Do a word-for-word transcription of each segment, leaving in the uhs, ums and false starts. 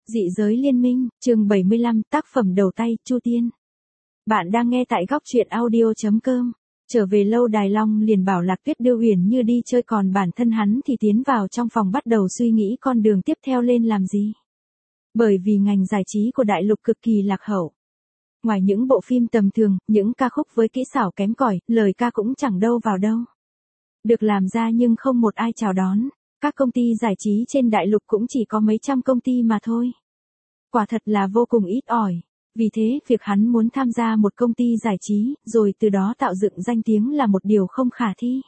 Dị giới liên minh, chương bảy mươi lăm, tác phẩm đầu tay, Chu Tiên. Bạn đang nghe tại góc truyện audio chấm com. Trở về lâu đài Long liền bảo Lạc Tuyết đưa Huyền Như đi chơi, còn bản thân hắn thì tiến vào trong phòng bắt đầu suy nghĩ con đường tiếp theo lên làm gì. Bởi vì ngành giải trí của đại lục cực kỳ lạc hậu. Ngoài những bộ phim tầm thường, những ca khúc với kỹ xảo kém cỏi, lời ca cũng chẳng đâu vào đâu. Được làm ra nhưng không một ai chào đón. Các công ty giải trí trên đại lục cũng chỉ có mấy trăm công ty mà thôi. Quả thật là vô cùng ít ỏi. Vì thế, việc hắn muốn tham gia một công ty giải trí, rồi từ đó tạo dựng danh tiếng là một điều không khả thi.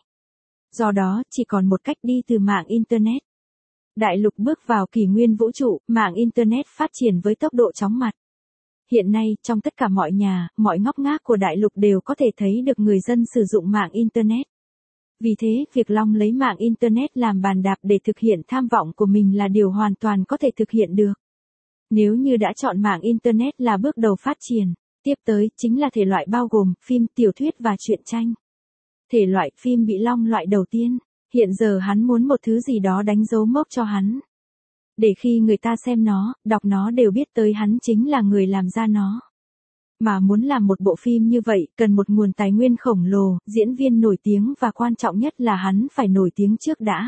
Do đó, chỉ còn một cách đi từ mạng Internet. Đại lục bước vào kỷ nguyên vũ trụ, mạng Internet phát triển với tốc độ chóng mặt. Hiện nay, trong tất cả mọi nhà, mọi ngóc ngách của đại lục đều có thể thấy được người dân sử dụng mạng Internet. Vì thế, việc Long lấy mạng Internet làm bàn đạp để thực hiện tham vọng của mình là điều hoàn toàn có thể thực hiện được. Nếu như đã chọn mạng Internet là bước đầu phát triển, tiếp tới chính là thể loại bao gồm phim, tiểu thuyết và truyện tranh. Thể loại phim bị Long loại đầu tiên, hiện giờ hắn muốn một thứ gì đó đánh dấu mốc cho hắn. Để khi người ta xem nó, đọc nó đều biết tới hắn chính là người làm ra nó. Mà muốn làm một bộ phim như vậy, cần một nguồn tài nguyên khổng lồ, diễn viên nổi tiếng và quan trọng nhất là hắn phải nổi tiếng trước đã.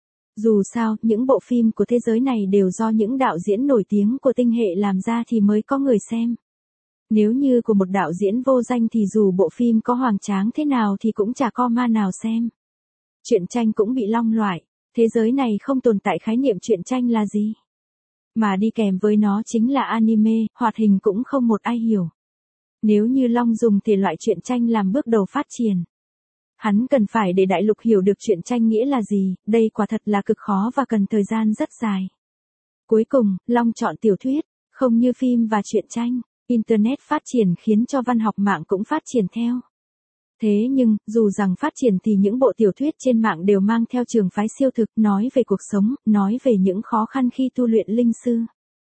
Dù sao, những bộ phim của thế giới này đều do những đạo diễn nổi tiếng của tinh hệ làm ra thì mới có người xem. Nếu như của một đạo diễn vô danh thì dù bộ phim có hoành tráng thế nào thì cũng chả có ma nào xem. Truyện tranh cũng bị Long loại, thế giới này không tồn tại khái niệm truyện tranh là gì. Mà đi kèm với nó chính là anime, hoạt hình cũng không một ai hiểu. Nếu như Long dùng thể loại truyện tranh làm bước đầu phát triển, hắn cần phải để đại lục hiểu được truyện tranh nghĩa là gì, đây quả thật là cực khó và cần thời gian rất dài. Cuối cùng, Long chọn tiểu thuyết, không như phim và truyện tranh, Internet phát triển khiến cho văn học mạng cũng phát triển theo. Thế nhưng, dù rằng phát triển thì những bộ tiểu thuyết trên mạng đều mang theo trường phái siêu thực, nói về cuộc sống, nói về những khó khăn khi tu luyện linh sư.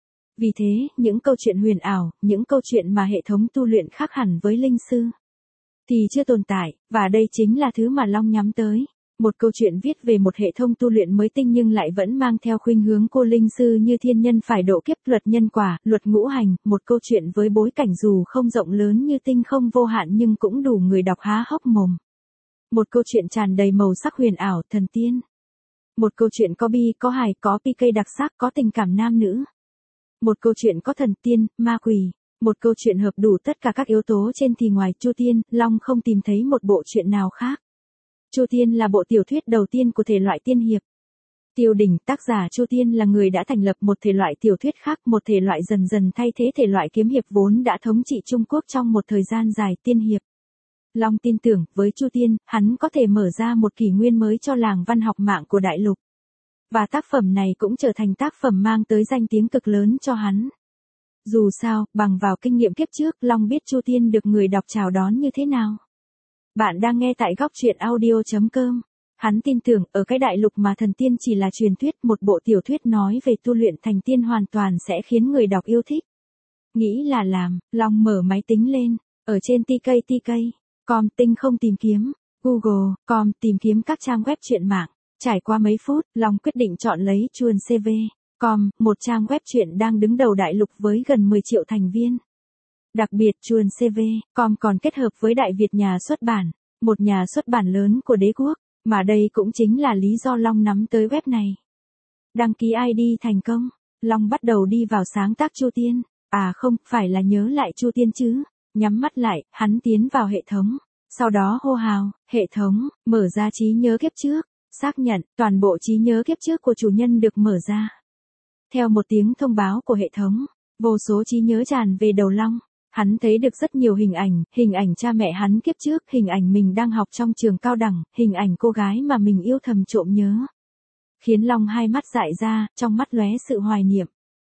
Vì thế, những câu chuyện huyền ảo, những câu chuyện mà hệ thống tu luyện khác hẳn với linh sư, thì chưa tồn tại, và đây chính là thứ mà Long nhắm tới. Một câu chuyện viết về một hệ thống tu luyện mới tinh nhưng lại vẫn mang theo khuynh hướng cô linh sư như thiên nhân phải độ kiếp, luật nhân quả, luật ngũ hành, một câu chuyện với bối cảnh dù không rộng lớn như tinh không vô hạn nhưng cũng đủ người đọc há hốc mồm. Một câu chuyện tràn đầy màu sắc huyền ảo, thần tiên. Một câu chuyện có bi, có hài, có pi cây đặc sắc, có tình cảm nam nữ. Một câu chuyện có thần tiên, ma quỷ. Một câu chuyện hợp đủ tất cả các yếu tố trên thì ngoài Chu Tiên, Long không tìm thấy một bộ truyện nào khác. Chu Tiên là bộ tiểu thuyết đầu tiên của thể loại tiên hiệp. Tiêu Đình, tác giả Chu Tiên là người đã thành lập một thể loại tiểu thuyết khác, một thể loại dần dần thay thế thể loại kiếm hiệp vốn đã thống trị Trung Quốc trong một thời gian dài, tiên hiệp. Long tin tưởng, với Chu Tiên, hắn có thể mở ra một kỷ nguyên mới cho làng văn học mạng của đại lục. Và tác phẩm này cũng trở thành tác phẩm mang tới danh tiếng cực lớn cho hắn. Dù sao, bằng vào kinh nghiệm kiếp trước, Long biết Chu Tiên được người đọc chào đón như thế nào. Bạn đang nghe tại góc truyện audio chấm com. Hắn tin tưởng, ở cái đại lục mà thần tiên chỉ là truyền thuyết, một bộ tiểu thuyết nói về tu luyện thành tiên hoàn toàn sẽ khiến người đọc yêu thích. Nghĩ là làm, Long mở máy tính lên, ở trên tê ca tê ca chấm com tinh không tìm kiếm, Google chấm com tìm kiếm các trang web truyện mạng. Trải qua mấy phút, Long quyết định chọn lấy chuồn xê vê chấm com, một trang web truyện đang đứng đầu đại lục với gần mười triệu thành viên. Đặc biệt chuồn xê vê chấm com còn kết hợp với Đại Việt Nhà xuất bản, một nhà xuất bản lớn của đế quốc, mà đây cũng chính là lý do Long nắm tới web này. Đăng ký i đê thành công, Long bắt đầu đi vào sáng tác Chu Tiên, à không, phải là nhớ lại Chu Tiên chứ. Nhắm mắt lại, hắn tiến vào hệ thống, sau đó hô hào, hệ thống, mở ra trí nhớ kiếp trước, xác nhận, toàn bộ trí nhớ kiếp trước của chủ nhân được mở ra. Theo một tiếng thông báo của hệ thống, vô số trí nhớ tràn về đầu Long. Hắn thấy được rất nhiều hình ảnh, hình ảnh cha mẹ hắn kiếp trước, hình ảnh mình đang học trong trường cao đẳng, hình ảnh cô gái mà mình yêu thầm trộm nhớ. Khiến Long hai mắt dại ra, trong mắt lóe sự hoài niệm.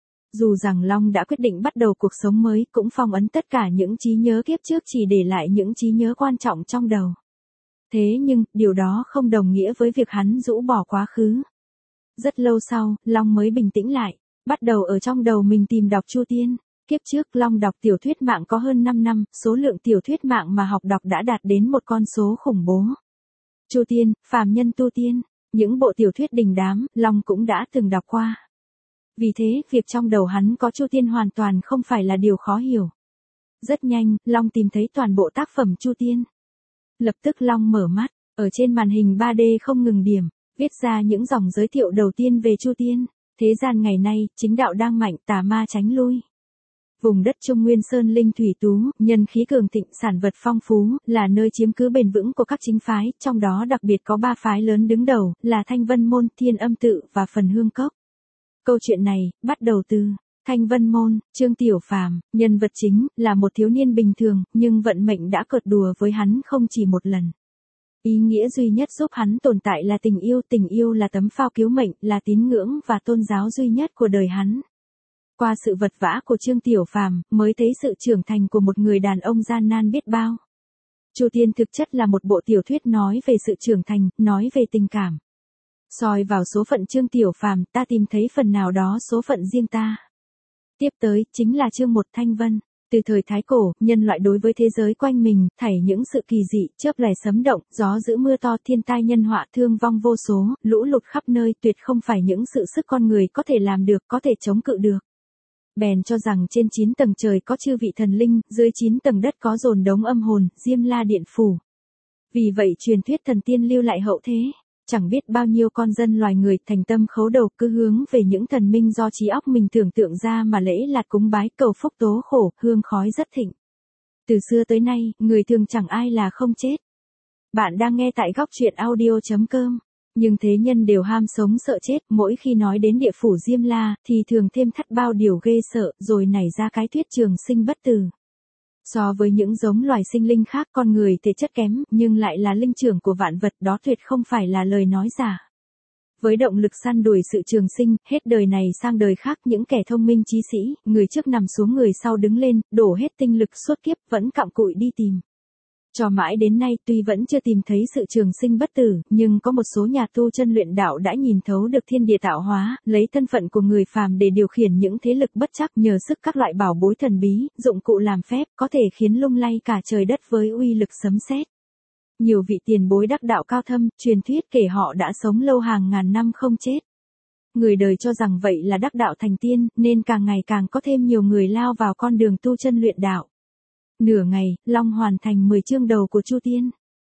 Dù rằng Long đã quyết định bắt đầu cuộc sống mới, cũng phong ấn tất cả những trí nhớ kiếp trước, chỉ để lại những trí nhớ quan trọng trong đầu. Thế nhưng, điều đó không đồng nghĩa với việc hắn rũ bỏ quá khứ. Rất lâu sau, Long mới bình tĩnh lại, bắt đầu ở trong đầu mình tìm đọc Chu Tiên. Kiếp trước Long đọc tiểu thuyết mạng có hơn năm năm, số lượng tiểu thuyết mạng mà học đọc đã đạt đến một con số khủng bố. Chu Tiên, phàm nhân tu tiên, những bộ tiểu thuyết đình đám, Long cũng đã từng đọc qua. Vì thế, việc trong đầu hắn có Chu Tiên hoàn toàn không phải là điều khó hiểu. Rất nhanh, Long tìm thấy toàn bộ tác phẩm Chu Tiên. Lập tức Long mở mắt, ở trên màn hình ba D không ngừng điểm, viết ra những dòng giới thiệu đầu tiên về Chu Tiên. Thế gian ngày nay, chính đạo đang mạnh, tà ma tránh lui. Vùng đất Trung Nguyên Sơn linh thủy tú, nhân khí cường thịnh, sản vật phong phú, là nơi chiếm cứ bền vững của các chính phái, trong đó đặc biệt có ba phái lớn đứng đầu, là Thanh Vân Môn, Thiên Âm Tự và Phần Hương Cốc. Câu chuyện này, bắt đầu từ Thanh Vân Môn, Trương Tiểu Phàm, nhân vật chính, là một thiếu niên bình thường, nhưng vận mệnh đã cợt đùa với hắn không chỉ một lần. Ý nghĩa duy nhất giúp hắn tồn tại là tình yêu, tình yêu là tấm phao cứu mệnh, là tín ngưỡng và tôn giáo duy nhất của đời hắn. Qua sự vật vã của Trương Tiểu Phàm, mới thấy sự trưởng thành của một người đàn ông gian nan biết bao. Chu Tiên thực chất là một bộ tiểu thuyết nói về sự trưởng thành, nói về tình cảm. Soi vào số phận Trương Tiểu Phàm, ta tìm thấy phần nào đó số phận riêng ta. Tiếp tới, chính là chương một Thanh Vân. Từ thời Thái Cổ, nhân loại đối với thế giới quanh mình, thảy những sự kỳ dị, chớp lẻ sấm động, gió dữ mưa to, thiên tai nhân họa, thương vong vô số, lũ lụt khắp nơi, tuyệt không phải những sự sức con người có thể làm được, có thể chống cự được. Bèn cho rằng trên chín tầng trời có chư vị thần linh, dưới chín tầng đất có dồn đống âm hồn, Diêm La Điện Phủ. Vì vậy truyền thuyết thần tiên lưu lại hậu thế. Chẳng biết bao nhiêu con dân loài người thành tâm khấu đầu cứ hướng về những thần minh do trí óc mình tưởng tượng ra mà lễ lạt cúng bái cầu phúc tố khổ, hương khói rất thịnh. Từ xưa tới nay, người thường chẳng ai là không chết. Bạn đang nghe tại góc truyện audio chấm com. Nhưng thế nhân đều ham sống sợ chết, mỗi khi nói đến địa phủ Diêm La, thì thường thêm thắt bao điều ghê sợ, rồi nảy ra cái thuyết trường sinh bất tử. So với những giống loài sinh linh khác, con người thể chất kém, nhưng lại là linh trưởng của vạn vật, đó tuyệt không phải là lời nói giả. Với động lực săn đuổi sự trường sinh, hết đời này sang đời khác, những kẻ thông minh trí sĩ, người trước nằm xuống người sau đứng lên, đổ hết tinh lực suốt kiếp, vẫn cặm cụi đi tìm. Cho mãi đến nay tuy vẫn chưa tìm thấy sự trường sinh bất tử, nhưng có một số nhà tu chân luyện đạo đã nhìn thấu được thiên địa tạo hóa, lấy thân phận của người phàm để điều khiển những thế lực bất trắc, nhờ sức các loại bảo bối thần bí, dụng cụ làm phép, có thể khiến lung lay cả trời đất với uy lực sấm sét. Nhiều vị tiền bối đắc đạo cao thâm, truyền thuyết kể họ đã sống lâu hàng ngàn năm không chết. Người đời cho rằng vậy là đắc đạo thành tiên, nên càng ngày càng có thêm nhiều người lao vào con đường tu chân luyện đạo. Nửa ngày, Long hoàn thành mười chương đầu của Chu Tiên.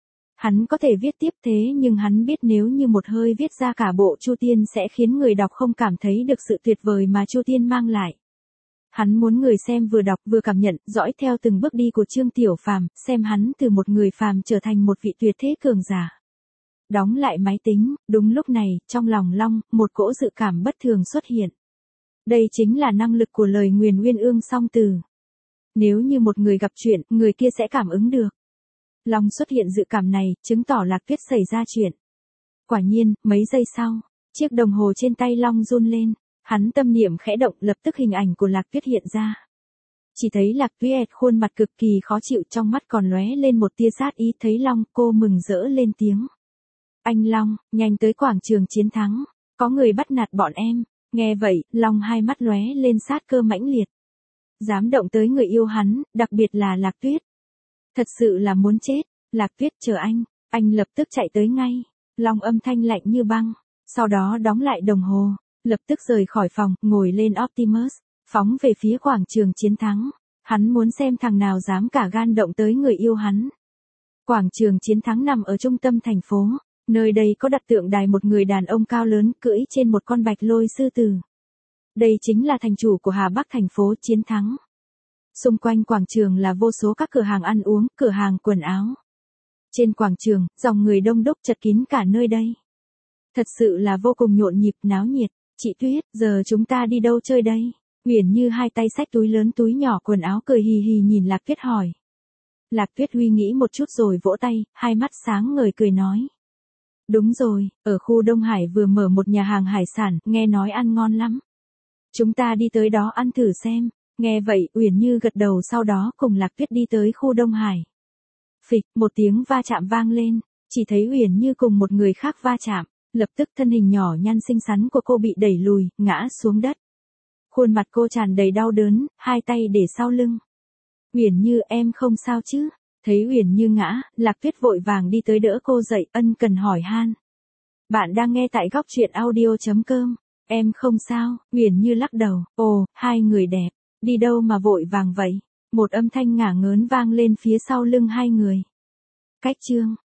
Hắn có thể viết tiếp thế nhưng hắn biết nếu như một hơi viết ra cả bộ Chu Tiên sẽ khiến người đọc không cảm thấy được sự tuyệt vời mà Chu Tiên mang lại. Hắn muốn người xem vừa đọc vừa cảm nhận, dõi theo từng bước đi của Trương Tiểu Phàm, xem hắn từ một người phàm trở thành một vị tuyệt thế cường giả. Đóng lại máy tính, đúng lúc này, trong lòng Long, một cỗ dự cảm bất thường xuất hiện. Đây chính là năng lực của lời nguyền uyên ương song từ. Nếu như một người gặp chuyện, người kia sẽ cảm ứng được. Long xuất hiện dự cảm này, chứng tỏ Lạc Tuyết xảy ra chuyện. Quả nhiên, mấy giây sau, chiếc đồng hồ trên tay Long run lên. Hắn tâm niệm khẽ động, lập tức hình ảnh của Lạc Tuyết hiện ra. Chỉ thấy Lạc Tuyết khuôn mặt cực kỳ khó chịu, trong mắt còn lóe lên một tia sát ý. Thấy Long, cô mừng rỡ lên tiếng. Anh Long, nhanh tới quảng trường chiến thắng. Có người bắt nạt bọn em. Nghe vậy, Long hai mắt lóe lên sát cơ mãnh liệt. Dám động tới người yêu hắn, đặc biệt là Lạc Tuyết. Thật sự là muốn chết. Lạc Tuyết chờ anh, anh lập tức chạy tới ngay. Long âm thanh lạnh như băng. Sau đó đóng lại đồng hồ, lập tức rời khỏi phòng, ngồi lên Optimus, phóng về phía quảng trường chiến thắng. Hắn muốn xem thằng nào dám cả gan động tới người yêu hắn. Quảng trường chiến thắng nằm ở trung tâm thành phố. Nơi đây có đặt tượng đài một người đàn ông cao lớn cưỡi trên một con bạch lôi sư tử. Đây chính là thành chủ của Hà Bắc thành phố Chiến Thắng. Xung quanh quảng trường là vô số các cửa hàng ăn uống, cửa hàng quần áo. Trên quảng trường, dòng người đông đúc chật kín cả nơi đây. Thật sự là vô cùng nhộn nhịp, náo nhiệt. Chị Tuyết, giờ chúng ta đi đâu chơi đây? Uyển Như hai tay xách túi lớn túi nhỏ quần áo cười hì hì nhìn Lạc Tuyết hỏi. Lạc Tuyết Huy nghĩ một chút rồi vỗ tay, hai mắt sáng ngời cười nói. Đúng rồi, ở khu Đông Hải vừa mở một nhà hàng hải sản, nghe nói ăn ngon lắm. Chúng ta đi tới đó ăn thử xem. Nghe vậy, Uyển Như gật đầu, sau đó cùng Lạc Tuyết đi tới khu Đông Hải. Phịch, một tiếng va chạm vang lên, chỉ thấy Uyển Như cùng một người khác va chạm, lập tức thân hình nhỏ nhắn xinh xắn của cô bị đẩy lùi, ngã xuống đất. Khuôn mặt cô tràn đầy đau đớn, hai tay để sau lưng. Uyển Như, em không sao chứ? Thấy Uyển Như ngã, Lạc Tuyết vội vàng đi tới đỡ cô dậy, ân cần hỏi han. Bạn đang nghe tại góc truyện audio chấm com. Em không sao, Uyển Như lắc đầu, ồ, hai người đẹp, đi đâu mà vội vàng vậy? Một âm thanh ngả ngớn vang lên phía sau lưng hai người. Cách chương